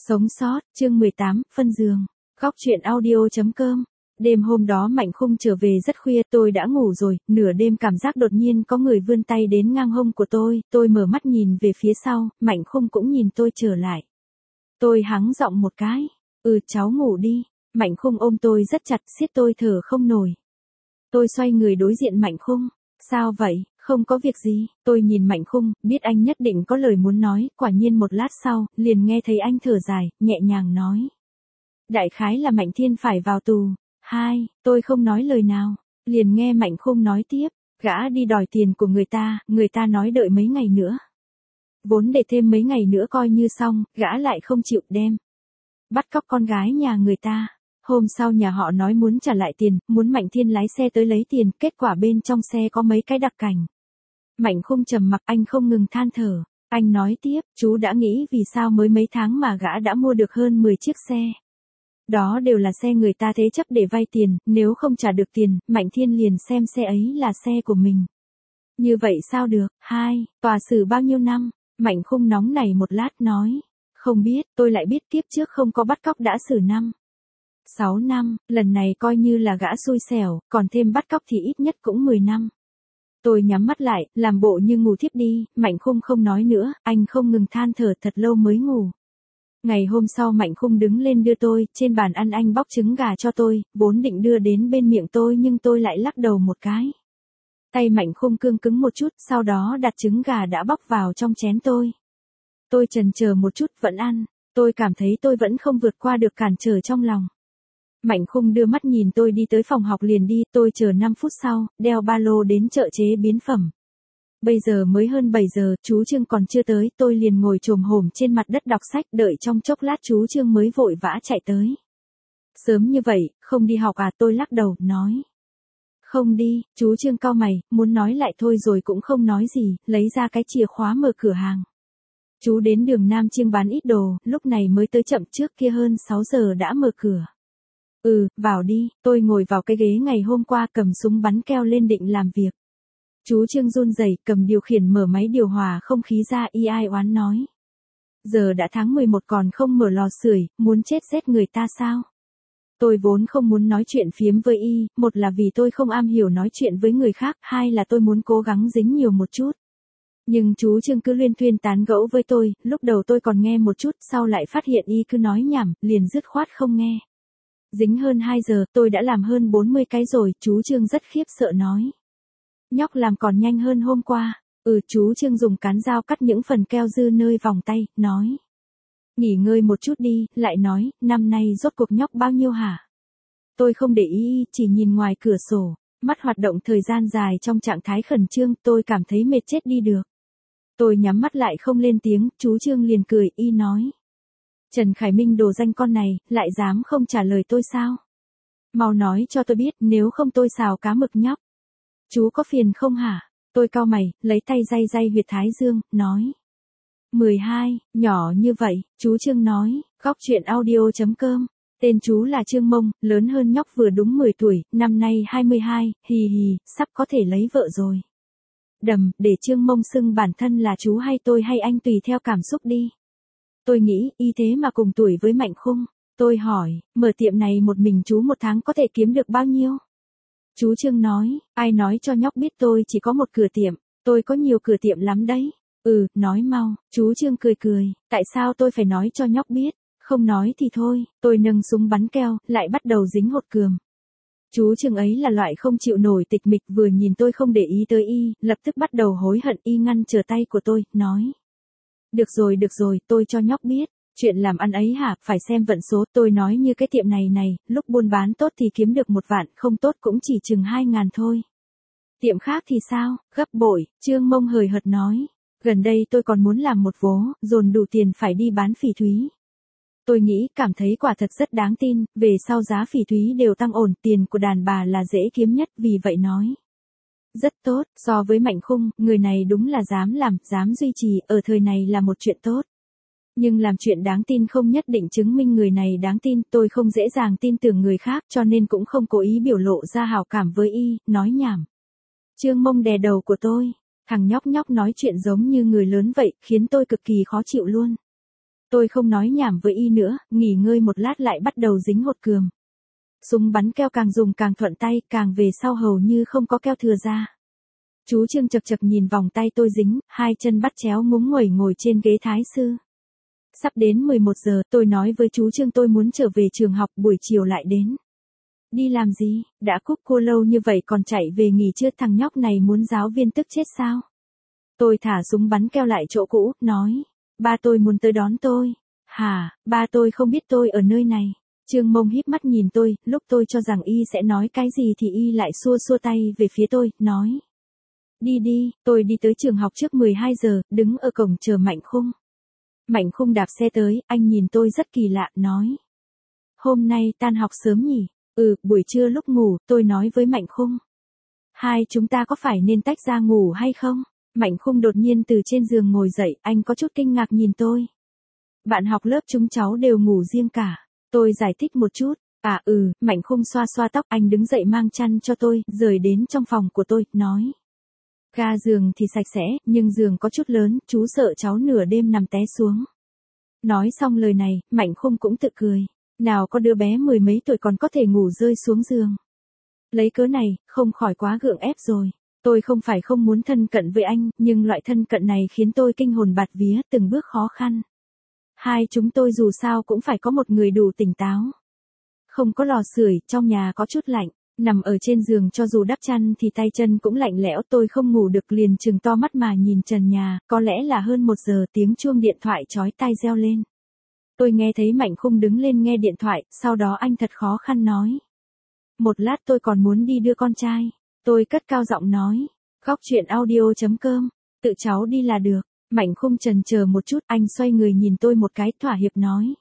Sống sót, chương 18, phân giường. Góc truyện audio.com. Đêm hôm đó Mạnh Khung trở về rất khuya, tôi đã ngủ rồi, nửa đêm cảm giác đột nhiên có người vươn tay đến ngang hông của tôi mở mắt nhìn về phía sau, Mạnh Khung cũng nhìn tôi trở lại. Tôi hắng giọng một cái, cháu ngủ đi. Mạnh Khung ôm tôi rất chặt, siết tôi thở không nổi. Tôi xoay người đối diện Mạnh Khung. Sao vậy? Không có việc gì. Tôi nhìn Mạnh Khung, biết anh nhất định có lời muốn nói, quả nhiên một lát sau, liền nghe thấy anh thở dài, nhẹ nhàng nói. Đại khái là Mạnh Thiên phải vào tù. Tôi không nói lời nào, liền nghe Mạnh Khung nói tiếp, gã đi đòi tiền của người ta nói đợi mấy ngày nữa. Vốn để thêm mấy ngày nữa coi như xong, gã lại không chịu đem. Bắt cóc con gái nhà người ta. Hôm sau nhà họ nói muốn trả lại tiền, muốn Mạnh Thiên lái xe tới lấy tiền, kết quả bên trong xe có mấy cái đặc cảnh. Mạnh Khung trầm mặc, anh không ngừng than thở. Anh nói tiếp, chú đã nghĩ vì sao mới mấy tháng mà gã đã mua được hơn 10 chiếc xe. Đó đều là xe người ta thế chấp để vay tiền, nếu không trả được tiền, Mạnh Thiên liền xem xe ấy là xe của mình. Như vậy sao được? Tòa xử bao nhiêu năm? Mạnh Khung nóng nảy một lát nói. Không biết, tôi lại biết kiếp trước không có bắt cóc đã xử 6 năm, lần này coi như là gã xui xẻo, còn thêm bắt cóc thì ít nhất cũng 10 năm. Tôi nhắm mắt lại, làm bộ như ngủ thiếp đi, Mạnh Khung không nói nữa, anh không ngừng than thở thật lâu mới ngủ. Ngày hôm sau Mạnh Khung đứng lên đưa tôi, trên bàn ăn anh bóc trứng gà cho tôi, vốn định đưa đến bên miệng tôi nhưng tôi lại lắc đầu một cái. Tay Mạnh Khung cương cứng một chút, sau đó đặt trứng gà đã bóc vào trong chén tôi. Tôi chần chờ một chút vẫn ăn, tôi cảm thấy tôi vẫn không vượt qua được cản trở trong lòng. Mạnh Khung đưa mắt nhìn tôi đi tới phòng học liền đi, tôi chờ 5 phút sau, đeo ba lô đến chợ chế biến phẩm. Bây giờ mới hơn 7 giờ, chú Trương còn chưa tới, tôi liền ngồi chồm hổm trên mặt đất đọc sách, đợi trong chốc lát chú Trương mới vội vã chạy tới. Sớm như vậy, không đi học à? Tôi lắc đầu, nói. Không đi, chú Trương cau mày, muốn nói lại thôi rồi cũng không nói gì, lấy ra cái chìa khóa mở cửa hàng. Chú đến đường Nam Chiêng bán ít đồ, lúc này mới tới chậm, trước kia hơn 6 giờ đã mở cửa. Vào đi, tôi ngồi vào cái ghế ngày hôm qua cầm súng bắn keo lên định làm việc. Chú Trương run rẩy cầm điều khiển mở máy điều hòa không khí ra ai oán nói. Giờ đã tháng 11 còn không mở lò sưởi, muốn chết rét người ta sao? Tôi vốn không muốn nói chuyện phiếm với một là vì tôi không am hiểu nói chuyện với người khác, hai là tôi muốn cố gắng dính nhiều một chút. Nhưng chú Trương cứ luyên thuyên tán gẫu với tôi, lúc đầu tôi còn nghe một chút, sau lại phát hiện cứ nói nhảm, liền dứt khoát không nghe. Dính hơn 2 giờ, tôi đã làm hơn 40 cái rồi, chú Trương rất khiếp sợ nói. Nhóc làm còn nhanh hơn hôm qua. Chú Trương dùng cán dao cắt những phần keo dư nơi vòng tay, nói. Nghỉ ngơi một chút đi, lại nói, năm nay rốt cuộc nhóc bao nhiêu hả? Tôi không để ý, chỉ nhìn ngoài cửa sổ, mắt hoạt động thời gian dài trong trạng thái khẩn trương, tôi cảm thấy mệt chết đi được. Tôi nhắm mắt lại không lên tiếng, chú Trương liền cười, nói. Trần Khải Minh đồ danh con này, lại dám không trả lời tôi sao? Mau nói cho tôi biết, nếu không tôi xào cá mực nhóc. Chú có phiền không hả? Tôi cau mày, lấy tay day huyệt thái dương, nói. 12, nhỏ như vậy, chú Trương nói, góc truyện audio.com. Tên chú là Trương Mông, lớn hơn nhóc vừa đúng 10 tuổi, năm nay 22, sắp có thể lấy vợ rồi. Để Trương Mông xưng bản thân là chú hay tôi hay anh tùy theo cảm xúc đi. Tôi nghĩ, thế mà cùng tuổi với Mạnh Khung. Tôi hỏi, mở tiệm này một mình chú một tháng có thể kiếm được bao nhiêu? Chú Trương nói, ai nói cho nhóc biết tôi chỉ có một cửa tiệm, tôi có nhiều cửa tiệm lắm đấy. Nói mau, chú Trương cười, tại sao tôi phải nói cho nhóc biết, không nói thì thôi, tôi nâng súng bắn keo, lại bắt đầu dính hột cườm. Chú Trương ấy là loại không chịu nổi tịch mịch, vừa nhìn tôi không để ý tới lập tức bắt đầu hối hận, ngăn trở tay của tôi, nói. Được rồi, tôi cho nhóc biết. Chuyện làm ăn ấy hả, phải xem vận số, tôi nói như cái tiệm này, lúc buôn bán tốt thì kiếm được 1 vạn, không tốt cũng chỉ chừng 2.000 thôi. Tiệm khác thì sao, gấp bội, Trương Mông hời hợt nói. Gần đây tôi còn muốn làm một vố, dồn đủ tiền phải đi bán phỉ thúy. Tôi nghĩ, cảm thấy quả thật rất đáng tin, về sau giá phỉ thúy đều tăng ổn, tiền của đàn bà là dễ kiếm nhất, vì vậy nói. Rất tốt, so với Mạnh Khung, người này đúng là dám làm, dám duy trì, ở thời này là một chuyện tốt. Nhưng làm chuyện đáng tin không nhất định chứng minh người này đáng tin, tôi không dễ dàng tin tưởng người khác cho nên cũng không cố ý biểu lộ ra hảo cảm với nói nhảm. Trương Mông đè đầu của tôi, thằng nhóc nói chuyện giống như người lớn vậy, khiến tôi cực kỳ khó chịu luôn. Tôi không nói nhảm với y nữa, nghỉ ngơi một lát lại bắt đầu dính hột cườm. Súng bắn keo càng dùng càng thuận tay, càng về sau hầu như không có keo thừa ra. Chú Trương chật chật nhìn vòng tay tôi dính, hai chân bắt chéo ngúng nguẩy ngồi trên ghế thái sư. Sắp đến 11 giờ, tôi nói với chú Trương tôi muốn trở về trường học, buổi chiều lại đến. Đi làm gì, đã cúp cô lâu như vậy còn chạy về nghỉ chưa, thằng nhóc này muốn giáo viên tức chết sao? Tôi thả súng bắn keo lại chỗ cũ, nói, ba tôi muốn tới đón tôi. Hả, ba tôi không biết tôi ở nơi này. Trương Mông híp mắt nhìn tôi, lúc tôi cho rằng y sẽ nói cái gì thì y lại xua xua tay về phía tôi, nói. Đi đi, tôi đi tới trường học trước 12 giờ, đứng ở cổng chờ Mạnh Khung. Mạnh Khung đạp xe tới, anh nhìn tôi rất kỳ lạ, nói. Hôm nay tan học sớm nhỉ? Buổi trưa lúc ngủ, tôi nói với Mạnh Khung. Hai chúng ta có phải nên tách ra ngủ hay không? Mạnh Khung đột nhiên từ trên giường ngồi dậy, anh có chút kinh ngạc nhìn tôi. Bạn học lớp chúng cháu đều ngủ riêng cả. Tôi giải thích một chút. Mạnh Khung xoa xoa tóc, anh đứng dậy mang chăn cho tôi, rời đến trong phòng của tôi, nói. Ga giường thì sạch sẽ, nhưng giường có chút lớn, chú sợ cháu nửa đêm nằm té xuống. Nói xong lời này, Mạnh Khung cũng tự cười. Nào có đứa bé mười mấy tuổi còn có thể ngủ rơi xuống giường. Lấy cớ này, không khỏi quá gượng ép rồi. Tôi không phải không muốn thân cận với anh, nhưng loại thân cận này khiến tôi kinh hồn bạt vía, từng bước khó khăn. Hai chúng tôi dù sao cũng phải có một người đủ tỉnh táo. Không có lò sưởi, trong nhà có chút lạnh, nằm ở trên giường cho dù đắp chăn thì tay chân cũng lạnh lẽo, tôi không ngủ được liền trừng to mắt mà nhìn trần nhà, có lẽ là hơn 1 giờ tiếng chuông điện thoại chói tai reo lên. Tôi nghe thấy Mạnh Khung đứng lên nghe điện thoại, sau đó anh thật khó khăn nói. Một lát tôi còn muốn đi đưa con trai. Tôi cất cao giọng nói. Góc chuyện audio.com. Tự cháu đi là được. Mạnh Khung chần chờ một chút, anh xoay người nhìn tôi một cái, thỏa hiệp nói.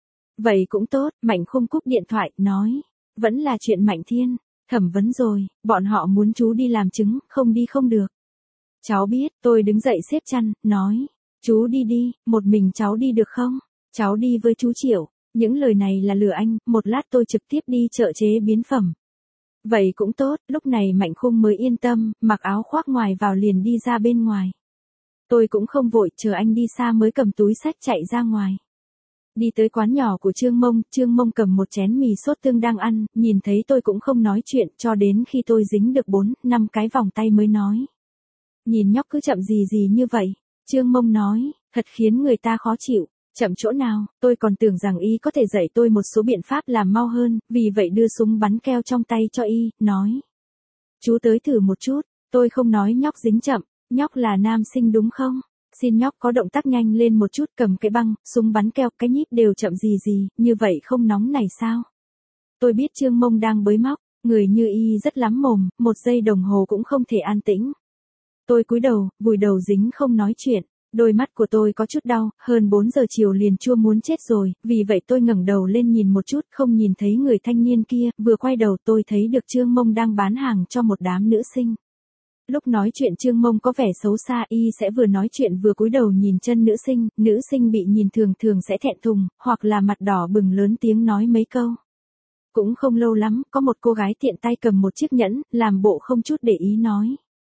Vậy cũng tốt, Mạnh Khung cúp điện thoại, nói. Vẫn là chuyện Mạnh Thiên. Thẩm vấn rồi, bọn họ muốn chú đi làm chứng, không đi không được. Cháu biết, tôi đứng dậy xếp chăn, nói. Chú đi đi, một mình cháu đi được không? Cháu đi với chú Triệu. Những lời này là lừa anh, một lát tôi trực tiếp đi chợ chế biến phẩm. Vậy cũng tốt, lúc này Mạnh Khung mới yên tâm, mặc áo khoác ngoài vào liền đi ra bên ngoài. Tôi cũng không vội, chờ anh đi xa mới cầm túi xách chạy ra ngoài. Đi tới quán nhỏ của Trương Mông cầm một chén mì sốt tương đang ăn, nhìn thấy tôi cũng không nói chuyện, cho đến khi tôi dính được 4-5 cái vòng tay mới nói. Nhìn nhóc cứ chậm gì như vậy, Trương Mông nói, thật khiến người ta khó chịu. Chậm chỗ nào, tôi còn tưởng rằng y có thể dạy tôi một số biện pháp làm mau hơn, vì vậy đưa súng bắn keo trong tay cho y, nói. Chú tới thử một chút, tôi không nói nhóc dính chậm, nhóc là nam sinh đúng không? Xin nhóc có động tác nhanh lên một chút, cầm cái băng, súng bắn keo, cái nhíp đều chậm gì, như vậy không nóng này sao? Tôi biết Trương Mông đang bới móc, người như y rất lắm mồm, 1 giây đồng hồ cũng không thể an tĩnh. Tôi cúi đầu, vùi đầu dính không nói chuyện. Đôi mắt của tôi có chút đau, hơn 4 giờ chiều liền chua muốn chết rồi, vì vậy tôi ngẩng đầu lên nhìn một chút, không nhìn thấy người thanh niên kia, vừa quay đầu tôi thấy được Trương Mông đang bán hàng cho một đám nữ sinh. Lúc nói chuyện Trương Mông có vẻ xấu xa, y sẽ vừa nói chuyện vừa cúi đầu nhìn chân nữ sinh bị nhìn thường sẽ thẹn thùng, hoặc là mặt đỏ bừng lớn tiếng nói mấy câu. Cũng không lâu lắm, có một cô gái tiện tay cầm một chiếc nhẫn, làm bộ không chút để ý nói.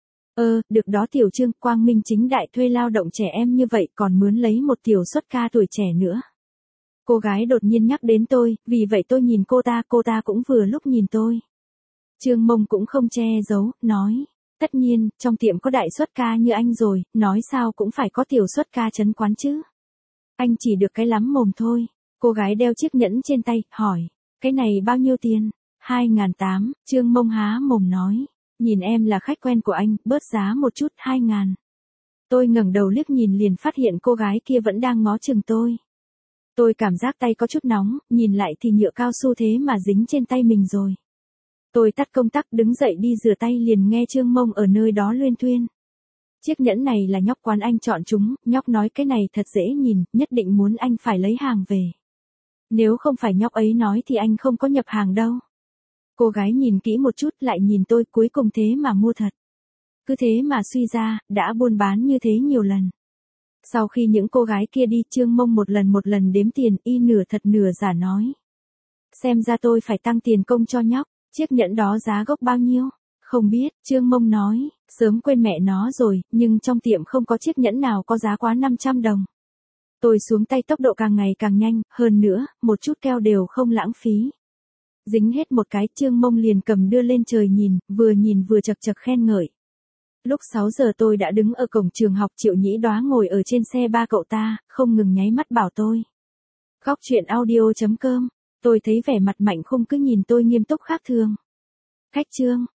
Được đó tiểu Trương, quang minh chính đại thuê lao động trẻ em như vậy còn mướn lấy một tiểu xuất ca tuổi trẻ nữa. Cô gái đột nhiên nhắc đến tôi, vì vậy tôi nhìn cô ta cũng vừa lúc nhìn tôi. Trương Mông cũng không che giấu, nói. Tất nhiên, trong tiệm có đại xuất ca như anh rồi, nói sao cũng phải có tiểu xuất ca trấn quán chứ. Anh chỉ được cái lắm mồm thôi. Cô gái đeo chiếc nhẫn trên tay, hỏi. Cái này bao nhiêu tiền? 2.800, Trương Mông há mồm nói. Nhìn em là khách quen của anh, bớt giá một chút, 2.000. Tôi ngẩng đầu liếc nhìn liền phát hiện cô gái kia vẫn đang ngó chừng tôi. Tôi cảm giác tay có chút nóng, nhìn lại thì nhựa cao su thế mà dính trên tay mình rồi. Tôi tắt công tắc đứng dậy đi rửa tay liền nghe Trương Mông ở nơi đó luyên thuyên. Chiếc nhẫn này là nhóc quán anh chọn chúng, nhóc nói cái này thật dễ nhìn, nhất định muốn anh phải lấy hàng về. Nếu không phải nhóc ấy nói thì anh không có nhập hàng đâu. Cô gái nhìn kỹ một chút lại nhìn tôi, cuối cùng thế mà mua thật. Cứ thế mà suy ra, đã buôn bán như thế nhiều lần. Sau khi những cô gái kia đi, Trương Mông một lần đếm tiền, y nửa thật nửa giả nói. Xem ra tôi phải tăng tiền công cho nhóc, chiếc nhẫn đó giá gốc bao nhiêu? Không biết, Trương Mông nói, sớm quên mẹ nó rồi, nhưng trong tiệm không có chiếc nhẫn nào có giá quá 500 đồng. Tôi xuống tay tốc độ càng ngày càng nhanh, hơn nữa, một chút keo đều không lãng phí. Dính hết một cái, Trương Mông liền cầm đưa lên trời nhìn vừa chật chật khen ngợi. Lúc 6 giờ tôi đã đứng ở cổng trường học, Triệu Nhĩ Đoá ngồi ở trên xe ba cậu ta, không ngừng nháy mắt bảo tôi. Góc truyện audio.com, tôi thấy vẻ mặt Mạnh Khung cứ nhìn tôi nghiêm túc khác thường. Khách Trương.